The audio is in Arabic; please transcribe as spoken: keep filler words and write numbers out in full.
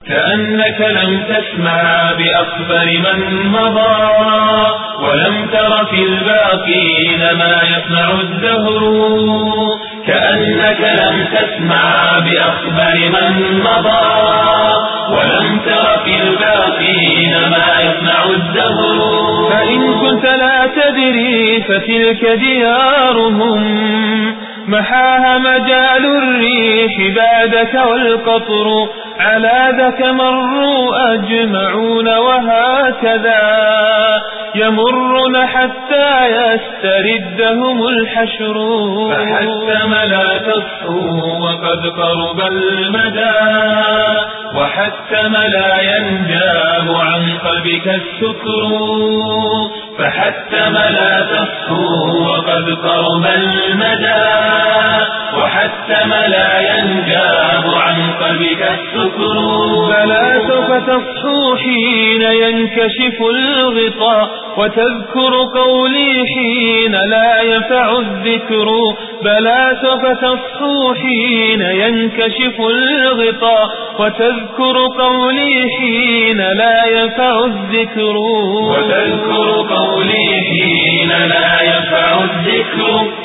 كأنك لم تسمع بأخبر من مضى ولم تر في الباقين ما يصنع الدهر. كأنك لم تسمع بأخبر من مضى ولم تر في الباقين ما يصنع الدهر. فإن كنت لا تدري فتلك ديارهم محاها مجال الريح بعدك والقطر. على ذاك مروا أجمعون وهكذا يمرون حتى يستردهم الحشر. فحتم لا تصحو وقد قرب المدى وحتم لا ينجاب عن قلبك السكر. فحتم لا تصحو وقد قرب المدى وحتم لا ينجاب عن قلبك السكر. فلا سوف تصحو حين ينكشف الغطاء وتذكر قولي حين لا ينفع الذكر. بلى سوف تصحو حين ينكشف الغطاء وتذكر قولي حين لا ينفع الذكر. وتذكر قولي حين لا ينفع الذكر.